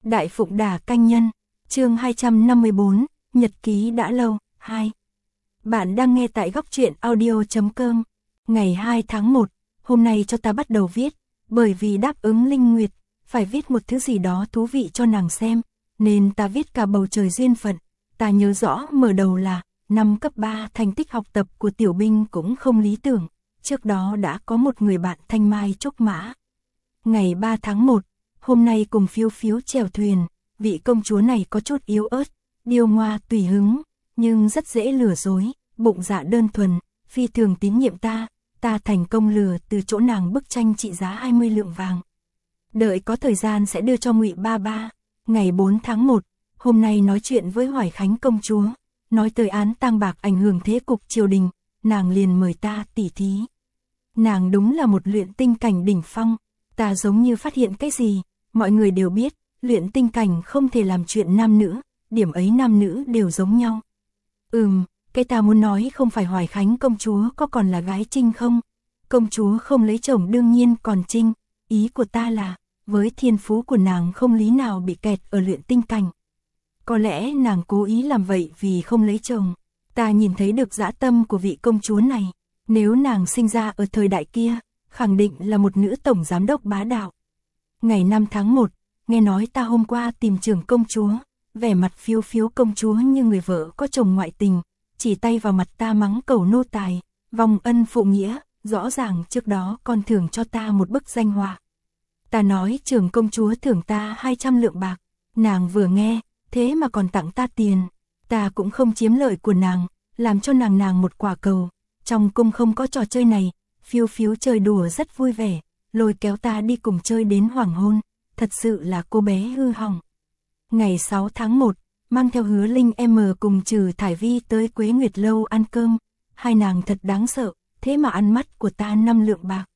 Đại Phụng Đà Canh Nhân, chương 254, Nhật ký đã lâu, 2. Bạn đang nghe tại góc truyện audio.com. Ngày 2 tháng 1, hôm nay cho ta bắt đầu viết, bởi vì đáp ứng Linh Nguyệt, phải viết một thứ gì đó thú vị cho nàng xem, nên ta viết cả bầu trời duyên phận. Ta nhớ rõ mở đầu là, năm cấp 3 thành tích học tập của Tiểu Binh cũng không lý tưởng, trước đó đã có một người bạn thanh mai trúc mã. Ngày 3 tháng 1, hôm nay cùng Phiếu Phiếu chèo thuyền, vị công chúa này có chút yếu ớt, điêu ngoa tùy hứng, nhưng rất dễ lừa dối, bụng dạ đơn thuần, phi thường tín nhiệm ta thành công lừa từ chỗ nàng bức tranh trị giá 20 lượng vàng. Đợi có thời gian sẽ đưa cho Ngụy Ba Ba. Ngày 4 tháng 1, hôm nay nói chuyện với Hoài Khánh công chúa, nói tới án tang bạc ảnh hưởng thế cục triều đình, nàng liền mời ta tỉ thí. Nàng đúng là một luyện tinh cảnh đỉnh phong, ta giống như phát hiện cái gì, mọi người đều biết, luyện tinh cảnh không thể làm chuyện nam nữ, điểm ấy nam nữ đều giống nhau. Cái ta muốn nói không phải Hoài Khánh công chúa có còn là gái Trinh không? Công chúa không lấy chồng đương nhiên còn Trinh, ý của ta là, với thiên phú của nàng không lý nào bị kẹt ở luyện tinh cảnh. Có lẽ nàng cố ý làm vậy vì không lấy chồng. Ta nhìn thấy được dã tâm của vị công chúa này, nếu nàng sinh ra ở thời đại kia, khẳng định là một nữ tổng giám đốc bá đạo. Ngày 5 tháng 1, nghe nói ta hôm qua tìm trưởng công chúa, vẻ mặt Phiếu Phiếu công chúa như người vợ có chồng ngoại tình, chỉ tay vào mặt ta mắng cầu nô tài, vong ân phụ nghĩa, rõ ràng trước đó còn thưởng cho ta một bức danh họa. Ta nói trưởng công chúa thưởng ta 200 lượng bạc, nàng vừa nghe, thế mà còn tặng ta tiền, ta cũng không chiếm lợi của nàng, làm cho nàng một quả cầu, trong cung không có trò chơi này. Phiếu Phiếu chơi đùa rất vui vẻ, lôi kéo ta đi cùng chơi đến hoàng hôn, thật sự là cô bé hư hỏng. Ngày 6 tháng 1, mang theo Hứa Linh em cùng Trừ Thải Vi tới Quế Nguyệt Lâu ăn cơm, hai nàng thật đáng sợ, thế mà ăn mắt của ta 5 lượng bạc.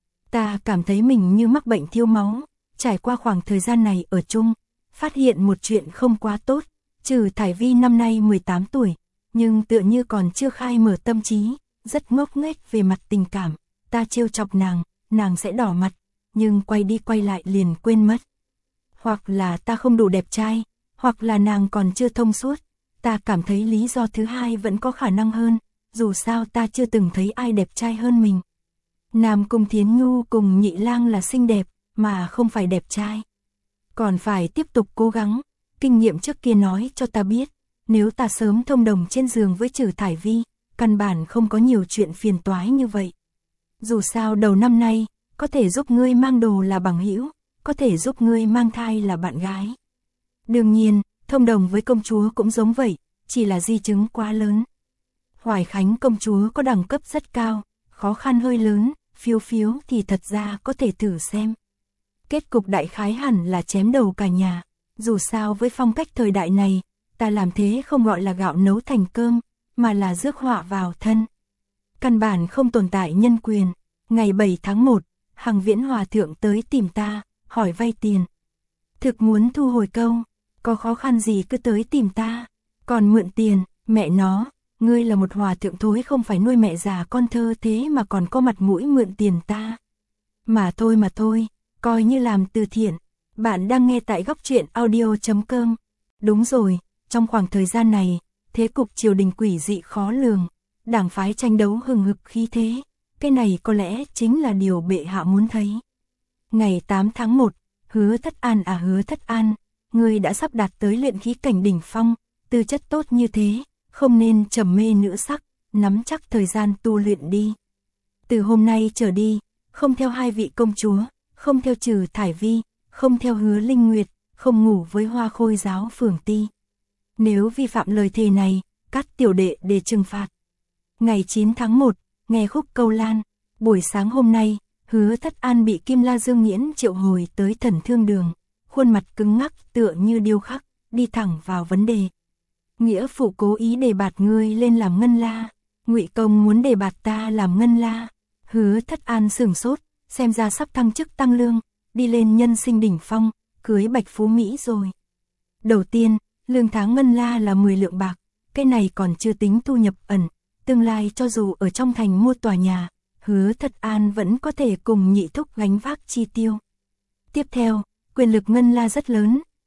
Ta cảm thấy mình như mắc bệnh thiếu máu, trải qua khoảng thời gian này ở chung, phát hiện một chuyện không quá tốt, Trừ Thải Vi năm nay 18 tuổi, nhưng tựa như còn chưa khai mở tâm trí, rất ngốc nghếch về mặt tình cảm. Ta trêu chọc nàng sẽ đỏ mặt, nhưng quay đi quay lại liền quên mất. Hoặc là ta không đủ đẹp trai, hoặc là nàng còn chưa thông suốt. Ta cảm thấy lý do thứ hai vẫn có khả năng hơn, dù sao ta chưa từng thấy ai đẹp trai hơn mình. Nam Cung Thiến Nhu cùng Nhị Lang là xinh đẹp, mà không phải đẹp trai. Còn phải tiếp tục cố gắng, kinh nghiệm trước kia nói cho ta biết, nếu ta sớm thông đồng trên giường với Trừ Thải Vi, căn bản không có nhiều chuyện phiền toái như vậy. Dù sao đầu năm nay, có thể giúp ngươi mang đồ là bằng hữu, có thể giúp ngươi mang thai là bạn gái. Đương nhiên, thông đồng với công chúa cũng giống vậy, chỉ là di chứng quá lớn. Hoài Khánh công chúa có đẳng cấp rất cao, khó khăn hơi lớn, Phiếu Phiếu thì thật ra có thể thử xem. Kết cục đại khái hẳn là chém đầu cả nhà, dù sao với phong cách thời đại này, ta làm thế không gọi là gạo nấu thành cơm, mà là rước họa vào thân. Căn bản không tồn tại nhân quyền. Ngày 7 tháng 1, Hằng Viễn Hòa thượng tới tìm ta, hỏi vay tiền. Thực muốn thu hồi câu, có khó khăn gì cứ tới tìm ta, còn mượn tiền, mẹ nó, ngươi là một hòa thượng thối không phải nuôi mẹ già con thơ thế mà còn có mặt mũi mượn tiền ta. Mà thôi, coi như làm từ thiện. Bạn đang nghe tại góc truyện audio.com. Đúng rồi, trong khoảng thời gian này, thế cục triều đình quỷ dị khó lường, đảng phái tranh đấu hừng hực khí thế, cái này có lẽ chính là điều bệ hạ muốn thấy. Ngày 8 tháng 1, Hứa Thất An, ngươi đã sắp đạt tới luyện khí cảnh đỉnh phong, tư chất tốt như thế, không nên trầm mê nữ sắc, nắm chắc thời gian tu luyện đi. Từ hôm nay trở đi, không theo hai vị công chúa, không theo Trừ Thải Vi, không theo Hứa Linh Nguyệt, không ngủ với Hoa Khôi giáo phường ti. Nếu vi phạm lời thề này, cắt tiểu đệ để trừng phạt. Ngày 9 tháng 1, nghe khúc Câu Lan, buổi sáng hôm nay, Hứa Thất An bị Kim La Dương Nghiễn triệu hồi tới Thần Thương Đường, khuôn mặt cứng ngắc tựa như điêu khắc, đi thẳng vào vấn đề. Nghĩa phụ cố ý đề bạt ngươi lên làm ngân la, Ngụy công muốn đề bạt ta làm ngân la. Hứa Thất An sửng sốt, xem ra sắp thăng chức tăng lương, đi lên nhân sinh đỉnh phong, cưới Bạch Phú Mỹ rồi. Đầu tiên, lương tháng ngân la là 10 lượng bạc, cái này còn chưa tính thu nhập ẩn, tương lai cho dù ở trong thành mua tòa nhà, Hứa Thất An vẫn có thể cùng Nhị thúc gánh vác chi tiêu. Tiếp theo, quyền lực ngân la rất lớn,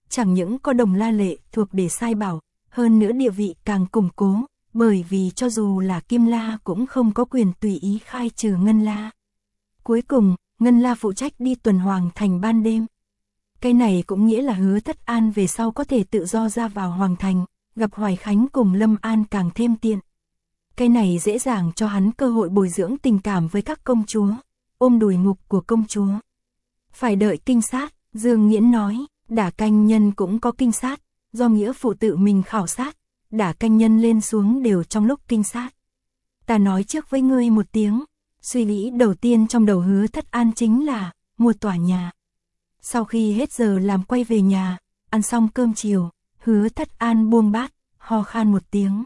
chẳng những có Đồng La Lệ thuộc để sai bảo, hơn nữa địa vị càng củng cố, bởi vì cho dù là Kim La cũng không có quyền tùy ý khai trừ Ngân La. Cuối cùng, Ngân La phụ trách đi tuần Hoàng Thành ban đêm. Cái này cũng nghĩa là Hứa Thất An về sau có thể tự do ra vào Hoàng Thành, gặp Hoài Khánh cùng Lâm An càng thêm tiện. Cái này dễ dàng cho hắn cơ hội bồi dưỡng tình cảm với các công chúa, ôm đùi ngục của công chúa. Phải đợi kinh sát, Dương Nghiễn nói, Đả Canh Nhân cũng có kinh sát, do nghĩa phụ tự mình khảo sát, Đả Canh Nhân lên xuống đều trong lúc kinh sát. Ta nói trước với ngươi một tiếng, suy nghĩ đầu tiên trong đầu Hứa Thất An chính là mua tòa nhà. Sau khi hết giờ làm quay về nhà, ăn xong cơm chiều, Hứa Thất An buông bát, ho khan một tiếng.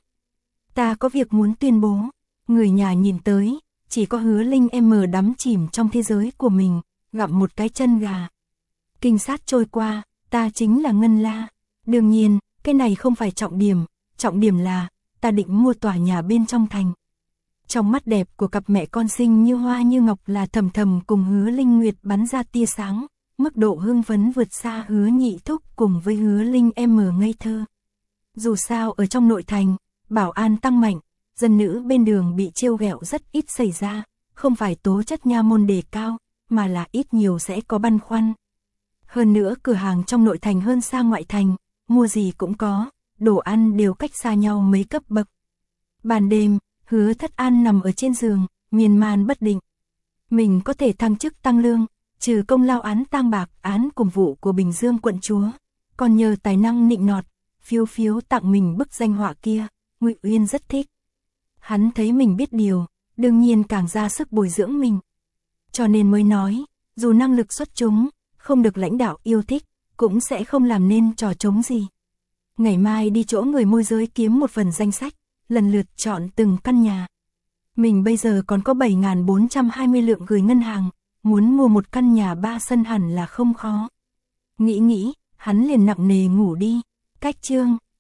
Ta có việc muốn tuyên bố. Người nhà nhìn tới, chỉ có Hứa Linh em đắm chìm trong thế giới của mình, gặm một cái chân gà. Kinh sát trôi qua, ta chính là Ngân La. Đương nhiên, cái này không phải trọng điểm là, ta định mua tòa nhà bên trong thành. Trong mắt đẹp của cặp mẹ con xinh như hoa như ngọc là Thầm Thầm cùng Hứa Linh Nguyệt bắn ra tia sáng, mức độ hưng phấn vượt xa Hứa Nhị Thúc cùng với Hứa Linh em ngây thơ. Dù sao ở trong nội thành, bảo an tăng mạnh, dân nữ bên đường bị trêu ghẹo rất ít xảy ra, không phải tố chất nha môn đề cao, mà là ít nhiều sẽ có băn khoăn. Hơn nữa cửa hàng trong nội thành hơn xa ngoại thành, mua gì cũng có, đồ ăn đều cách xa nhau mấy cấp bậc. Ban đêm, Hứa Thất An nằm ở trên giường, miên man bất định. Mình có thể thăng chức tăng lương, trừ công lao án tang bạc, án cùng vụ của Bình Dương quận chúa, còn nhờ tài năng nịnh nọt, phiếu phiếu tặng mình bức danh họa kia, Ngụy Uyên rất thích. Hắn thấy mình biết điều, đương nhiên càng ra sức bồi dưỡng mình. Cho nên mới nói, dù năng lực xuất chúng, không được lãnh đạo yêu thích, cũng sẽ không làm nên trò trống gì. Ngày mai đi chỗ người môi giới kiếm một phần danh sách, lần lượt chọn từng căn nhà. Mình bây giờ còn có 7.420 lượng gửi ngân hàng, muốn mua một căn nhà 3 sân hẳn là không khó. Nghĩ, hắn liền nặng nề ngủ đi. Cách chương